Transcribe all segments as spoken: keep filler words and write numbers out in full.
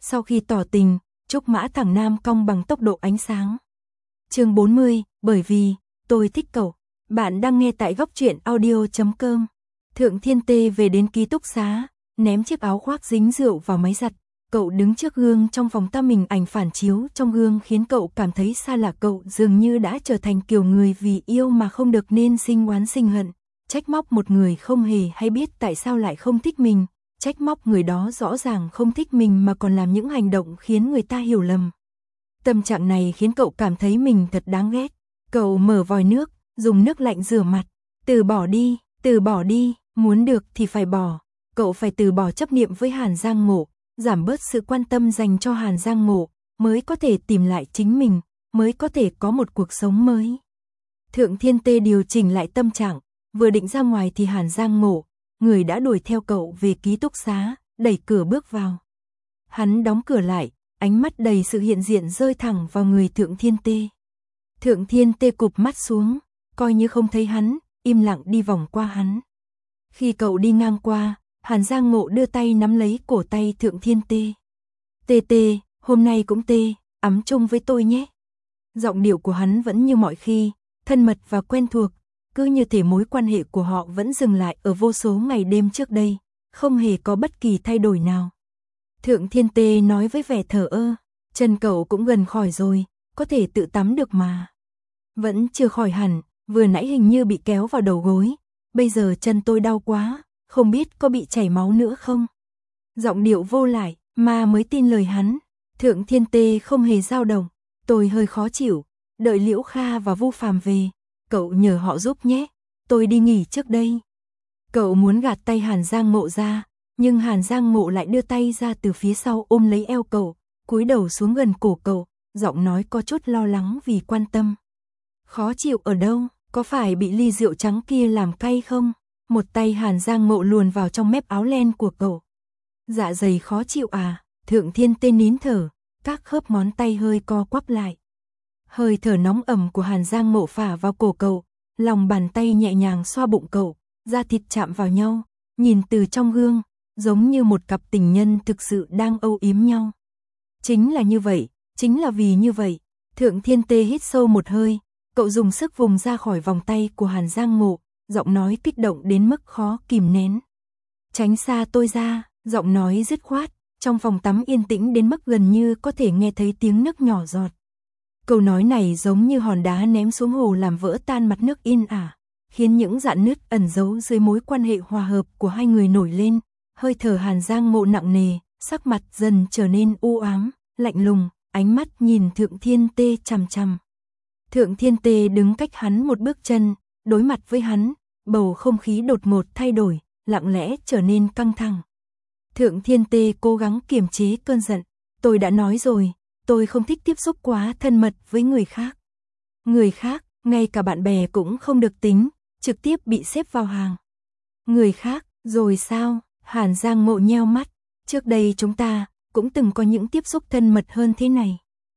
Sau khi tỏ tình, Trúc Mã thẳng nam cong bằng tốc độ ánh sáng. Chương bốn mươi, bởi vì tôi thích cậu. Bạn đang nghe tại góc truyện audio chấm com. Thượng Thiên Tê về đến ký túc xá, ném chiếc áo khoác dính rượu vào máy giặt. Cậu đứng trước gương trong phòng tắm, mình ảnh phản chiếu trong gương khiến cậu cảm thấy xa lạ. Cậu dường như đã trở thành kiểu người vì yêu mà không được nên sinh oán sinh hận. Trách móc một người không hề hay biết tại sao lại không thích mình. Trách móc người đó rõ ràng không thích mình mà còn làm những hành động khiến người ta hiểu lầm. Tâm trạng này khiến cậu cảm thấy mình thật đáng ghét. Cậu mở vòi nước, dùng nước lạnh rửa mặt. Từ bỏ đi, từ bỏ đi, muốn được thì phải bỏ. Cậu phải từ bỏ chấp niệm với Hàn Giang Ngộ, giảm bớt sự quan tâm dành cho Hàn Giang Ngộ, mới có thể tìm lại chính mình, mới có thể có một cuộc sống mới. Thượng Thiên Tê điều chỉnh lại tâm trạng, vừa định ra ngoài thì Hàn Giang Ngộ, người đã đuổi theo cậu về ký túc xá, đẩy cửa bước vào. Hắn đóng cửa lại, ánh mắt đầy sự hiện diện rơi thẳng vào người Thượng Thiên Tê. Thượng Thiên Tê cụp mắt xuống, coi như không thấy hắn, im lặng đi vòng qua hắn. Khi cậu đi ngang qua, Hàn Giang Ngộ đưa tay nắm lấy cổ tay Thượng Thiên Tê. Tê Tê, hôm nay cũng tê, ấm chung với tôi nhé. Giọng điệu của hắn vẫn như mọi khi, thân mật và quen thuộc, cứ như thể mối quan hệ của họ vẫn dừng lại ở vô số ngày đêm trước đây, không hề có bất kỳ thay đổi nào. Thượng Thiên Tê nói với vẻ thờ ơ, chân cậu cũng gần khỏi rồi, có thể tự tắm được mà. Vẫn chưa khỏi hẳn, vừa nãy hình như bị kéo vào đầu gối, bây giờ chân tôi đau quá, không biết có bị chảy máu nữa không. Giọng điệu vô lại, mà mới tin lời hắn. Thượng Thiên Tê không hề dao động, tôi hơi khó chịu, đợi Liễu Kha và Vu Phàm về, cậu nhờ họ giúp nhé, tôi đi nghỉ trước đây. Cậu muốn gạt tay Hàn Giang Ngộ ra, nhưng Hàn Giang Ngộ lại đưa tay ra từ phía sau ôm lấy eo cậu, cúi đầu xuống gần cổ cậu, giọng nói có chút lo lắng vì quan tâm. Khó chịu ở đâu, có phải bị ly rượu trắng kia làm cay không? Một tay Hàn Giang Ngộ luồn vào trong mép áo len của cậu. Dạ dày khó chịu à? Thượng Thiên Tê nín thở, các khớp ngón tay hơi co quắp lại. Hơi thở nóng ẩm của Hàn Giang Ngộ phả vào cổ cậu, lòng bàn tay nhẹ nhàng xoa bụng cậu, da thịt chạm vào nhau, nhìn từ trong gương, giống như một cặp tình nhân thực sự đang âu yếm nhau. Chính là như vậy, chính là vì như vậy. Thượng Thiên Tê hít sâu một hơi, cậu dùng sức vùng ra khỏi vòng tay của Hàn Giang Ngộ, giọng nói kích động đến mức khó kìm nén. Tránh xa tôi ra, giọng nói dứt khoát, trong phòng tắm yên tĩnh đến mức gần như có thể nghe thấy tiếng nước nhỏ giọt. Câu nói này giống như hòn đá ném xuống hồ làm vỡ tan mặt nước in ả, khiến những rạn nứt ẩn giấu dưới mối quan hệ hòa hợp của hai người nổi lên. Hơi thở Hàn Giang Ngộ nặng nề, sắc mặt dần trở nên u ám, lạnh lùng, ánh mắt nhìn Thượng Thiên Tê chằm chằm. Thượng Thiên Tê đứng cách hắn một bước chân, đối mặt với hắn, bầu không khí đột ngột thay đổi, lặng lẽ trở nên căng thẳng. Thượng Thiên Tê cố gắng kiềm chế cơn giận, tôi đã nói rồi, tôi không thích tiếp xúc quá thân mật với người khác. Người khác, ngay cả bạn bè cũng không được tính, trực tiếp bị xếp vào hàng. Người khác, rồi sao? Hàn Giang Ngộ nheo mắt, trước đây chúng ta cũng từng có những tiếp xúc thân mật hơn thế này.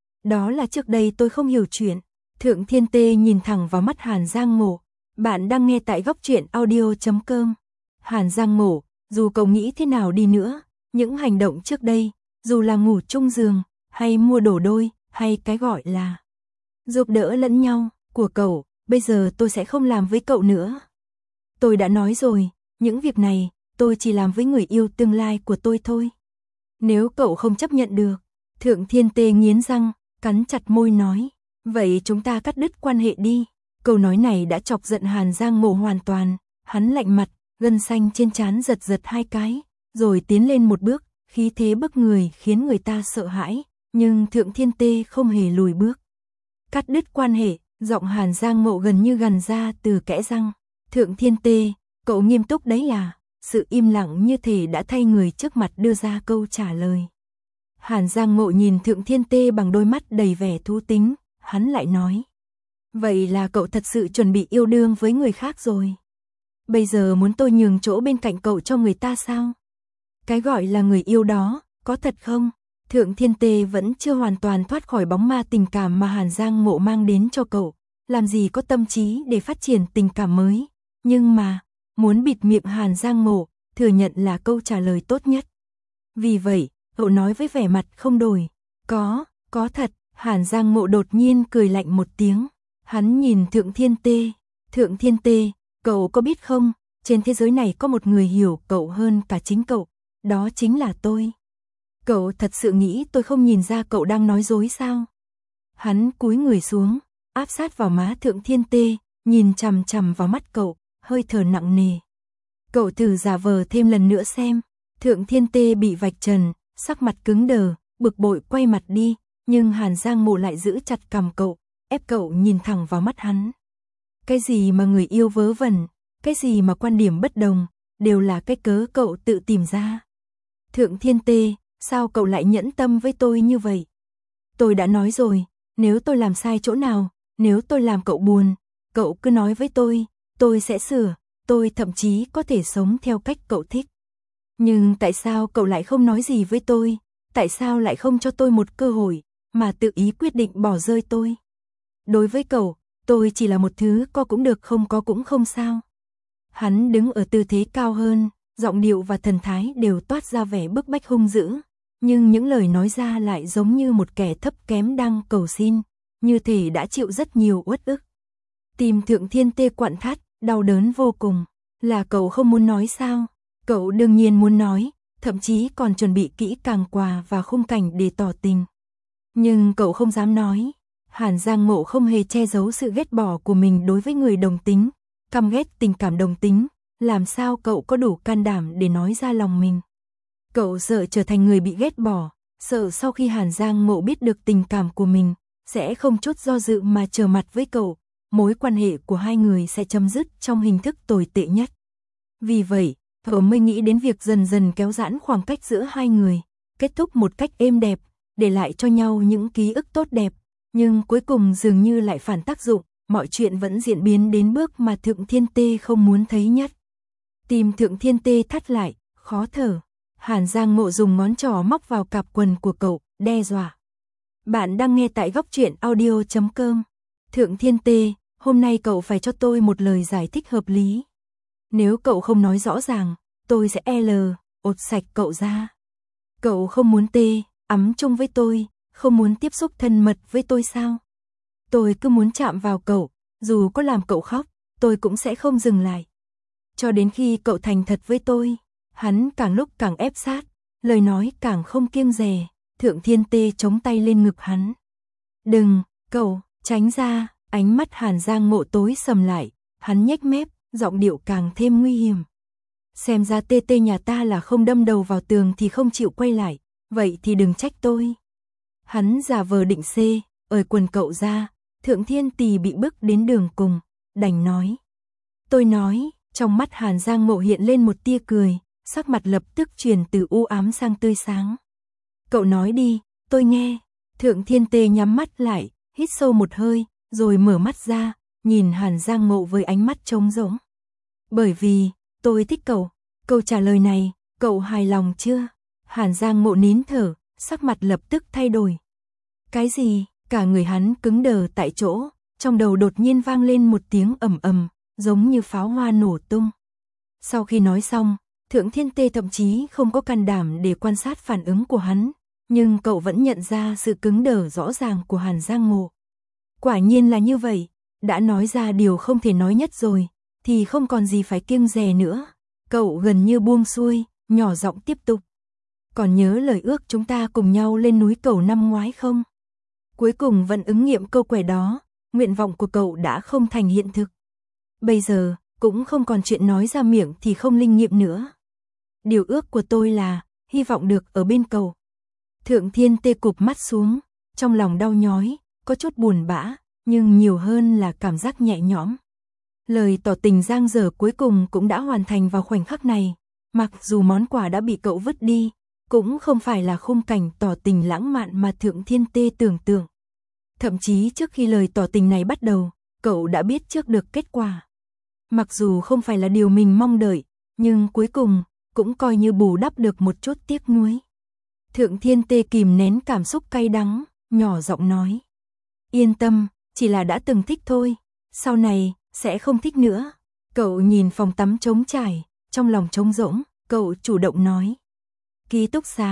Đó là trước đây tôi không hiểu chuyện. Thượng Thiên Tê nhìn thẳng vào mắt Hàn Giang Ngộ. Bạn đang nghe tại góc truyện audio chấm com. Hàn Giang Ngộ, dù cậu nghĩ thế nào đi nữa, những hành động trước đây, dù là ngủ chung giường, hay mua đồ đôi, hay cái gọi là giúp đỡ lẫn nhau, của cậu, bây giờ tôi sẽ không làm với cậu nữa. Tôi đã nói rồi, những việc này, tôi chỉ làm với người yêu tương lai của tôi thôi. Nếu cậu không chấp nhận được, Thượng Thiên Tê nghiến răng, cắn chặt môi nói, vậy chúng ta cắt đứt quan hệ đi. Câu nói này đã chọc giận Hàn Giang Ngộ hoàn toàn, hắn lạnh mặt, gân xanh trên trán giật giật hai cái, rồi tiến lên một bước, khí thế bức người khiến người ta sợ hãi, nhưng Thượng Thiên Tê không hề lùi bước. Cắt đứt quan hệ, giọng Hàn Giang Ngộ gần như gằn ra từ kẽ răng. Thượng Thiên Tê, cậu nghiêm túc đấy à? Sự im lặng như thể đã thay người trước mặt đưa ra câu trả lời. Hàn Giang Ngộ nhìn Thượng Thiên Tê bằng đôi mắt đầy vẻ thú tính, hắn lại nói. Vậy là cậu thật sự chuẩn bị yêu đương với người khác rồi. Bây giờ muốn tôi nhường chỗ bên cạnh cậu cho người ta sao? Cái gọi là người yêu đó, có thật không? Thượng Thiên Tê vẫn chưa hoàn toàn thoát khỏi bóng ma tình cảm mà Hàn Giang Ngộ mang đến cho cậu. Làm gì có tâm trí để phát triển tình cảm mới. Nhưng mà, muốn bịt miệng Hàn Giang Ngộ, thừa nhận là câu trả lời tốt nhất. Vì vậy, Cậu nói với vẻ mặt không đổi. Có, có thật. Hàn Giang Mộ đột nhiên cười lạnh một tiếng. Hắn nhìn Thượng Thiên Tê. Thượng Thiên Tê, cậu có biết không, trên thế giới này có một người hiểu cậu hơn cả chính cậu. Đó chính là tôi. Cậu thật sự nghĩ tôi không nhìn ra cậu đang nói dối sao? Hắn cúi người xuống, áp sát vào má Thượng Thiên Tê, nhìn chằm chằm vào mắt cậu, hơi thở nặng nề. Cậu thử giả vờ thêm lần nữa xem. Thượng Thiên Tê bị vạch trần, sắc mặt cứng đờ, bực bội quay mặt đi, nhưng Hàn Giang Mộ lại giữ chặt cằm cậu, ép cậu nhìn thẳng vào mắt hắn. Cái gì mà người yêu vớ vẩn, cái gì mà quan điểm bất đồng, đều là cái cớ cậu tự tìm ra. Thượng Thiên Tê, sao cậu lại nhẫn tâm với tôi như vậy? Tôi đã nói rồi, nếu tôi làm sai chỗ nào, nếu tôi làm cậu buồn, cậu cứ nói với tôi, tôi sẽ sửa, tôi thậm chí có thể sống theo cách cậu thích. Nhưng tại sao cậu lại không nói gì với tôi? Tại sao lại không cho tôi một cơ hội, mà tự ý quyết định bỏ rơi tôi? Đối với cậu, tôi chỉ là một thứ có cũng được không có cũng không sao. Hắn đứng ở tư thế cao hơn, giọng điệu và thần thái đều toát ra vẻ bức bách hung dữ, nhưng những lời nói ra lại giống như một kẻ thấp kém đang cầu xin, như thể đã chịu rất nhiều uất ức. Tim Thượng Thiên Tê quặn thắt, đau đớn vô cùng. Là cậu không muốn nói sao? Cậu đương nhiên muốn nói, thậm chí còn chuẩn bị kỹ càng quà và khung cảnh để tỏ tình. Nhưng cậu không dám nói. Hàn Giang Mộ không hề che giấu sự ghét bỏ của mình đối với người đồng tính, căm ghét tình cảm đồng tính, làm sao cậu có đủ can đảm để nói ra lòng mình. Cậu sợ trở thành người bị ghét bỏ, sợ sau khi Hàn Giang Mộ biết được tình cảm của mình, sẽ không chút do dự mà trở mặt với cậu, mối quan hệ của hai người sẽ chấm dứt trong hình thức tồi tệ nhất. Vì vậy, cậu mới nghĩ đến việc dần dần kéo giãn khoảng cách giữa hai người, kết thúc một cách êm đẹp, để lại cho nhau những ký ức tốt đẹp, nhưng cuối cùng dường như lại phản tác dụng, mọi chuyện vẫn diễn biến đến bước mà Thượng Thiên Tê không muốn thấy nhất. Tim Thượng Thiên Tê thắt lại, khó thở. Hàn Giang Mộ dùng ngón trỏ móc vào cạp quần của cậu, đe dọa. Bạn đang nghe tại góc truyện audio chấm com. Thượng Thiên Tê, hôm nay cậu phải cho tôi một lời giải thích hợp lý. Nếu cậu không nói rõ ràng, tôi sẽ L, ột sạch cậu ra. Cậu không muốn tê, ấm chung với tôi, không muốn tiếp xúc thân mật với tôi sao? Tôi cứ muốn chạm vào cậu, dù có làm cậu khóc, tôi cũng sẽ không dừng lại. Cho đến khi cậu thành thật với tôi. Hắn càng lúc càng ép sát, lời nói càng không kiêng dè. Thượng Thiên Tê chống tay lên ngực hắn. Đừng, cậu, tránh ra. Ánh mắt Hàn Giang Mộ tối sầm lại, hắn nhếch mép, giọng điệu càng thêm nguy hiểm. Xem ra tê tê nhà ta là không đâm đầu vào tường thì không chịu quay lại, vậy thì đừng trách tôi. Hắn giả vờ định xê, ời quần cậu ra. Thượng Thiên Tì bị bức đến đường cùng, đành nói. Tôi nói, trong mắt Hàn Giang Mộ hiện lên một tia cười, sắc mặt lập tức chuyển từ u ám sang tươi sáng. Cậu nói đi, tôi nghe. Thượng Thiên Tê nhắm mắt lại, hít sâu một hơi, rồi mở mắt ra, nhìn Hàn Giang Mộ với ánh mắt trống rỗng. Bởi vì, tôi thích cậu. Câu trả lời này, cậu hài lòng chưa? Hàn Giang Mộ nín thở, sắc mặt lập tức thay đổi. Cái gì? Cả người hắn cứng đờ tại chỗ, trong đầu đột nhiên vang lên một tiếng ầm ầm, giống như pháo hoa nổ tung. Sau khi nói xong, Thượng Thiên Tê thậm chí không có can đảm để quan sát phản ứng của hắn, nhưng cậu vẫn nhận ra sự cứng đờ rõ ràng của Hàn Giang Mộ. Quả nhiên là như vậy, đã nói ra điều không thể nói nhất rồi, thì không còn gì phải kiêng dè nữa. Cậu gần như buông xuôi, nhỏ giọng tiếp tục. Còn nhớ lời ước chúng ta cùng nhau lên núi Cầu năm ngoái không? Cuối cùng vẫn ứng nghiệm câu quẻ đó, nguyện vọng của cậu đã không thành hiện thực. Bây giờ, cũng không còn chuyện nói ra miệng thì không linh nghiệm nữa. Điều ước của tôi là, hy vọng được ở bên cậu. Thượng Thiên Tê cụp mắt xuống, trong lòng đau nhói, có chút buồn bã, nhưng nhiều hơn là cảm giác nhẹ nhõm. Lời tỏ tình giang dở cuối cùng cũng đã hoàn thành vào khoảnh khắc này, mặc dù món quà đã bị cậu vứt đi, cũng không phải là khung cảnh tỏ tình lãng mạn mà Thượng Thiên Tê tưởng tượng. Thậm chí trước khi lời tỏ tình này bắt đầu, cậu đã biết trước được kết quả. Mặc dù không phải là điều mình mong đợi, nhưng cuối cùng, cũng coi như bù đắp được một chút tiếc nuối. Thượng Thiên Tê kìm nén cảm xúc cay đắng, nhỏ giọng nói. Yên tâm, chỉ là đã từng thích thôi, sau này, sẽ không thích nữa. Cậu nhìn phòng tắm trống trải, trong lòng trống rỗng, cậu chủ động nói. Ký túc xá,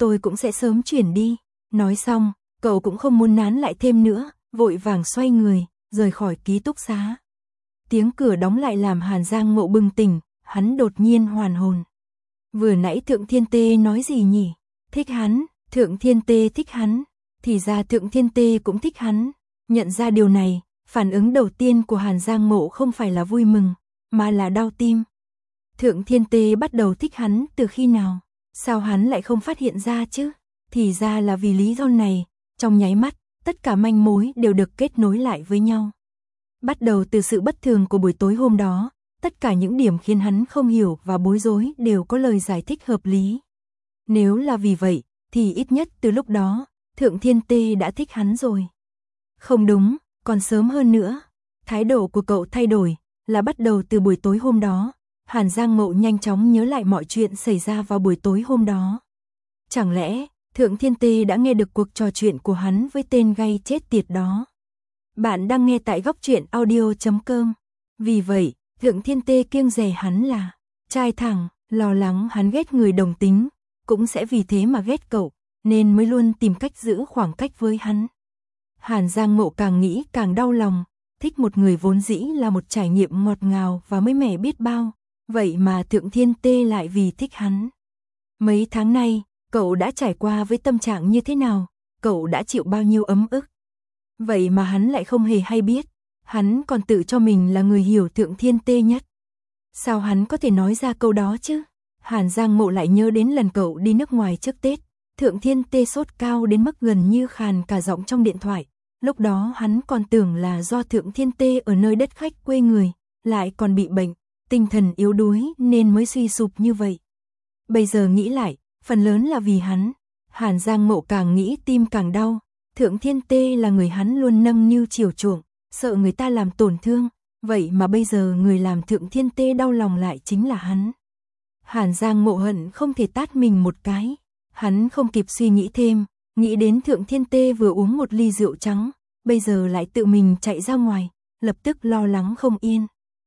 tôi cũng sẽ sớm chuyển đi. Nói xong, cậu cũng không muốn nán lại thêm nữa, vội vàng xoay người, rời khỏi ký túc xá. Tiếng cửa đóng lại làm Hàn Giang Mộ bừng tỉnh, hắn đột nhiên hoàn hồn. Vừa nãy Thượng Thiên Tê nói gì nhỉ? Thích hắn, Thượng Thiên Tê thích hắn, thì ra Thượng Thiên Tê cũng thích hắn. Nhận ra điều này, phản ứng đầu tiên của Hàn Giang Mộ không phải là vui mừng, mà là đau tim. Thượng Thiên Tê bắt đầu thích hắn từ khi nào? Sao hắn lại không phát hiện ra chứ? Thì ra là vì lý do này, trong nháy mắt, tất cả manh mối đều được kết nối lại với nhau. Bắt đầu từ sự bất thường của buổi tối hôm đó, tất cả những điểm khiến hắn không hiểu và bối rối đều có lời giải thích hợp lý. Nếu là vì vậy, thì ít nhất từ lúc đó, Thượng Thiên Tê đã thích hắn rồi. Không đúng, còn sớm hơn nữa. Thái độ của cậu thay đổi, là bắt đầu từ buổi tối hôm đó. Hàn Giang Mộ nhanh chóng nhớ lại mọi chuyện xảy ra vào buổi tối hôm đó. Chẳng lẽ, Thượng Thiên Tê đã nghe được cuộc trò chuyện của hắn với tên gay chết tiệt đó? Bạn đang nghe tại góc truyện audio chấm com. Vì vậy, Thượng Thiên Tê kiêng dè hắn là trai thẳng, lo lắng hắn ghét người đồng tính, cũng sẽ vì thế mà ghét cậu, nên mới luôn tìm cách giữ khoảng cách với hắn. Hàn Giang Mộ càng nghĩ càng đau lòng, thích một người vốn dĩ là một trải nghiệm ngọt ngào và mới mẻ biết bao, vậy mà Thượng Thiên Tê lại vì thích hắn. Mấy tháng nay, cậu đã trải qua với tâm trạng như thế nào, cậu đã chịu bao nhiêu ấm ức. Vậy mà hắn lại không hề hay biết, hắn còn tự cho mình là người hiểu Thượng Thiên Tê nhất. Sao hắn có thể nói ra câu đó chứ? Hàn Giang Mộ lại nhớ đến lần cậu đi nước ngoài trước Tết, Thượng Thiên Tê sốt cao đến mức gần như khàn cả giọng trong điện thoại. Lúc đó hắn còn tưởng là do Thượng Thiên Tê ở nơi đất khách quê người, lại còn bị bệnh, tinh thần yếu đuối nên mới suy sụp như vậy. Bây giờ nghĩ lại, phần lớn là vì hắn. Hàn Giang Mộ càng nghĩ tim càng đau. Thượng Thiên Tê là người hắn luôn nâng niu chiều chuộng, sợ người ta làm tổn thương, vậy mà bây giờ người làm Thượng Thiên Tê đau lòng lại chính là hắn. Hàn Giang Mộ hận không thể tát mình một cái. Hắn không kịp suy nghĩ thêm, nghĩ đến Thượng Thiên Tê vừa uống một ly rượu trắng, bây giờ lại tự mình chạy ra ngoài, lập tức lo lắng không yên.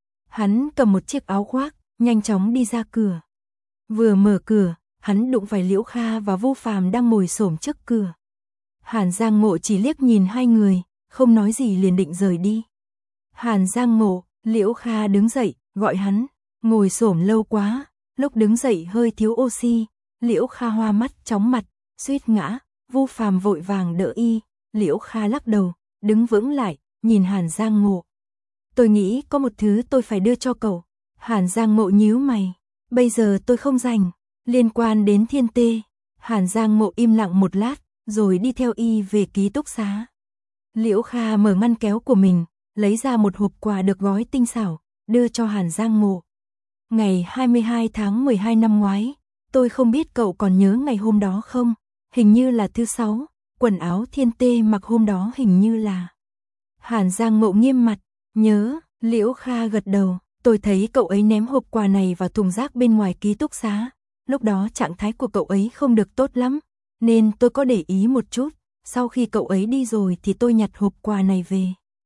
Hắn cầm một chiếc áo khoác, nhanh chóng đi ra cửa. Vừa mở cửa, hắn đụng phải Liễu Kha và Vu Phàm đang ngồi xổm trước cửa. Hàn Giang Mộ chỉ liếc nhìn hai người, không nói gì liền định rời đi. Hàn Giang Mộ, Liễu Kha đứng dậy, gọi hắn, ngồi xổm lâu quá, lúc đứng dậy hơi thiếu oxy. Liễu Kha hoa mắt chóng mặt, suýt ngã, Vu Phàm vội vàng đỡ y. Liễu Kha lắc đầu, đứng vững lại, nhìn Hàn Giang Mộ. Tôi nghĩ có một thứ tôi phải đưa cho cậu. Hàn Giang Mộ nhíu mày, bây giờ tôi không rảnh, liên quan đến Thiên Tê. Hàn Giang Mộ im lặng một lát, rồi đi theo y về ký túc xá. Liễu Kha mở ngăn kéo của mình, lấy ra một hộp quà được gói tinh xảo, đưa cho Hàn Giang Mộ. Ngày hai mươi hai tháng mười hai năm ngoái, tôi không biết cậu còn nhớ ngày hôm đó không, hình như là thứ sáu, quần áo Thiên Tê mặc hôm đó hình như là. Hàn Giang Mộ nghiêm mặt, nhớ. Liễu Kha gật đầu, tôi thấy cậu ấy ném hộp quà này vào thùng rác bên ngoài ký túc xá, lúc đó trạng thái của cậu ấy không được tốt lắm, nên tôi có để ý một chút, sau khi cậu ấy đi rồi thì tôi nhặt hộp quà này về.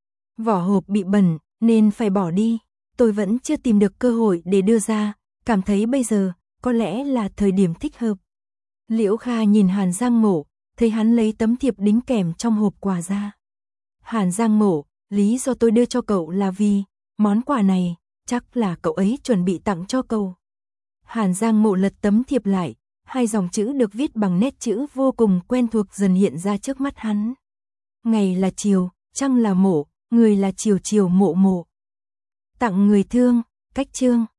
Vỏ hộp bị bẩn, nên phải bỏ đi, tôi vẫn chưa tìm được cơ hội để đưa ra, cảm thấy bây giờ, có lẽ là thời điểm thích hợp. Liễu Kha nhìn Hàn Giang Mộ, thấy hắn lấy tấm thiệp đính kèm trong hộp quà ra. Hàn Giang Mộ, lý do tôi đưa cho cậu là vì, món quà này, chắc là cậu ấy chuẩn bị tặng cho cậu. Hàn Giang Mộ lật tấm thiệp lại, hai dòng chữ được viết bằng nét chữ vô cùng quen thuộc dần hiện ra trước mắt hắn. Ngày là chiều, trăng là mộ, người là chiều chiều mộ mộ. Tặng người thương, cách chương.